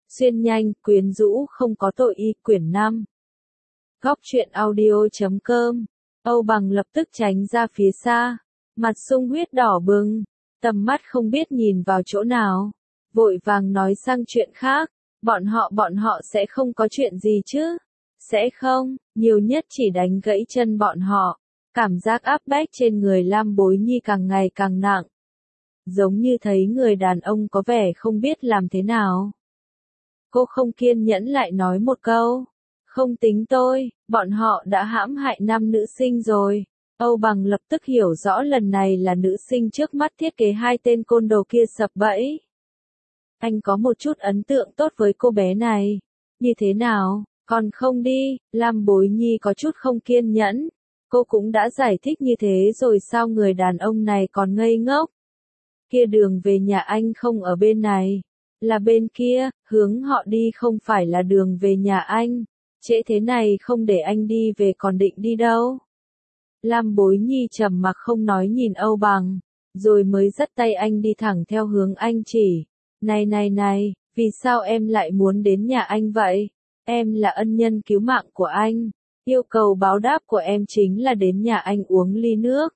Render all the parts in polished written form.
Xuyên nhanh, quyến rũ không có tội y, quyển 5. Góc truyện audio.com. Âu Bằng lập tức tránh ra phía xa, mặt sung huyết đỏ bừng, tầm mắt không biết nhìn vào chỗ nào, vội vàng nói sang chuyện khác, bọn họ sẽ không có chuyện gì chứ? Sẽ không, nhiều nhất chỉ đánh gãy chân bọn họ. Cảm giác áp bách trên người Lam Bối Nhi càng ngày càng nặng, giống như thấy người đàn ông có vẻ không biết làm thế nào. Cô không kiên nhẫn lại nói một câu, không tính tôi, bọn họ đã hãm hại 5 nữ sinh rồi. Âu Bằng lập tức hiểu rõ lần này là nữ sinh trước mắt thiết kế 2 tên côn đồ kia sập bẫy. Anh có một chút ấn tượng tốt với cô bé này. Như thế nào, còn không đi? Lam Bối Nhi có chút không kiên nhẫn. Cô cũng đã giải thích như thế rồi sao người đàn ông này còn ngây ngốc? Kia đường về nhà anh không ở bên này, là bên kia, hướng họ đi không phải là đường về nhà anh. Trễ thế này không để anh đi về còn định đi đâu? Lam Bối Nhi trầm mặc không nói nhìn Âu Bằng, rồi mới dắt tay anh đi thẳng theo hướng anh chỉ. Này, vì sao em lại muốn đến nhà anh vậy? Em là ân nhân cứu mạng của anh. Yêu cầu báo đáp của em chính là đến nhà anh uống ly nước.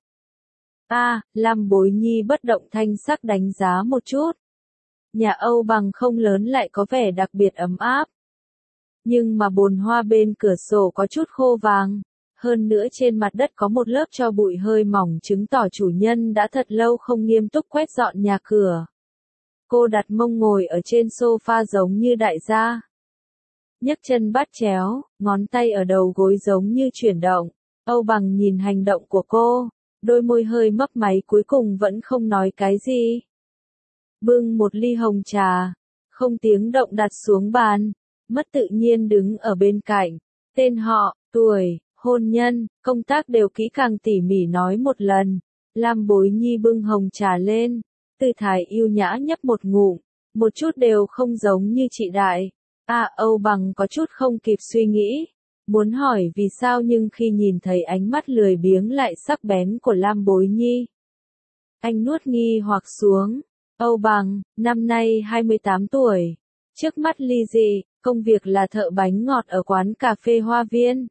Lam Bối Nhi bất động thanh sắc đánh giá một chút. Nhà Âu Bằng không lớn lại có vẻ đặc biệt ấm áp. Nhưng mà bồn hoa bên cửa sổ có chút khô vàng. Hơn nữa trên mặt đất có một lớp tro bụi hơi mỏng chứng tỏ chủ nhân đã thật lâu không nghiêm túc quét dọn nhà cửa. Cô đặt mông ngồi ở trên sofa giống như đại gia. Nhấc chân bắt chéo, ngón tay ở đầu gối giống như chuyển động. Âu Bằng nhìn hành động của cô, đôi môi hơi mấp máy cuối cùng vẫn không nói cái gì. Bưng một ly hồng trà, không tiếng động đặt xuống bàn, mất tự nhiên đứng ở bên cạnh. Tên họ, tuổi, hôn nhân, công tác đều kỹ càng tỉ mỉ nói một lần. Lam Bối Nhi bưng hồng trà lên, tư thái yêu nhã nhấp một ngụm, một chút đều không giống như chị đại. Âu Bằng có chút không kịp suy nghĩ, muốn hỏi vì sao nhưng khi nhìn thấy ánh mắt lười biếng lại sắc bén của Lam Bối Nhi, anh nuốt nghi hoặc xuống. Âu Bằng, năm nay 28 tuổi, trước mắt ly dị, công việc là thợ bánh ngọt ở quán cà phê Hoa Viên.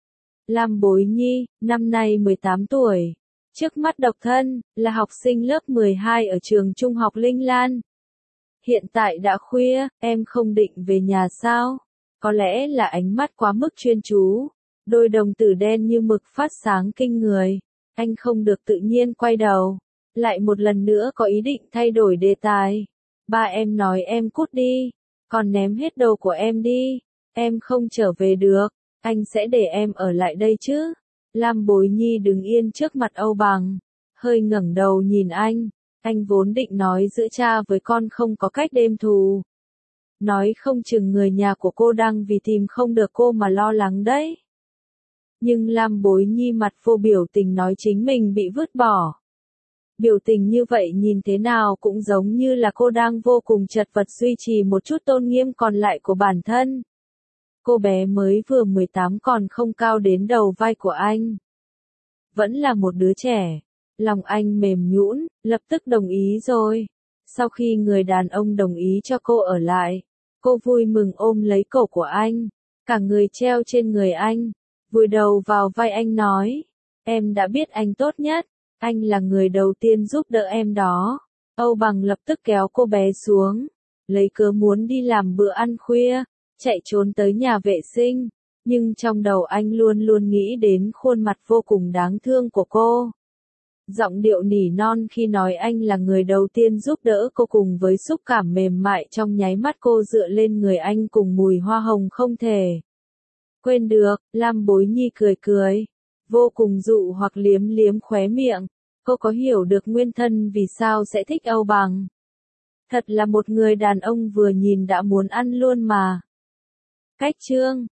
Lam Bối Nhi, năm nay 18 tuổi, trước mắt độc thân, là học sinh lớp 12 ở trường trung học Linh Lan. Hiện tại đã khuya, em không định về nhà sao? Có lẽ là ánh mắt quá mức chuyên chú, đôi đồng tử đen như mực phát sáng kinh người. Anh không được tự nhiên quay đầu, lại một lần nữa có ý định thay đổi đề tài. Ba em nói em cút đi, còn ném hết đồ của em đi, em không trở về được, anh sẽ để em ở lại đây chứ. Lam Bối Nhi đứng yên trước mặt Âu Bằng, hơi ngẩng đầu nhìn anh vốn định nói giữa cha với con không có cách đêm thù. Nói không chừng người nhà của cô đang vì tìm không được cô mà lo lắng đấy. Nhưng Lam Bối Nhi mặt vô biểu tình nói chính mình bị vứt bỏ. Biểu tình như vậy nhìn thế nào cũng giống như là cô đang vô cùng chật vật duy trì một chút tôn nghiêm còn lại của bản thân. Cô bé mới vừa 18 còn không cao đến đầu vai của anh. Vẫn là một đứa trẻ. Lòng anh mềm nhũn, lập tức đồng ý rồi. Sau khi người đàn ông đồng ý cho cô ở lại, cô vui mừng ôm lấy cổ của anh, cả người treo trên người anh, vùi đầu vào vai anh nói, em đã biết anh tốt nhất, anh là người đầu tiên giúp đỡ em đó. Âu Bằng lập tức kéo cô bé xuống, lấy cớ muốn đi làm bữa ăn khuya, chạy trốn tới nhà vệ sinh, nhưng trong đầu anh luôn luôn nghĩ đến khuôn mặt vô cùng đáng thương của cô. Giọng điệu nỉ non khi nói anh là người đầu tiên giúp đỡ cô cùng với xúc cảm mềm mại trong nháy mắt cô dựa lên người anh cùng mùi hoa hồng không thể quên được. Lam Bối Nhi cười, vô cùng dụ hoặc liếm liếm khóe miệng. Cô có hiểu được nguyên thân vì sao sẽ thích Âu Bằng. Thật là một người đàn ông vừa nhìn đã muốn ăn luôn mà. Cách chương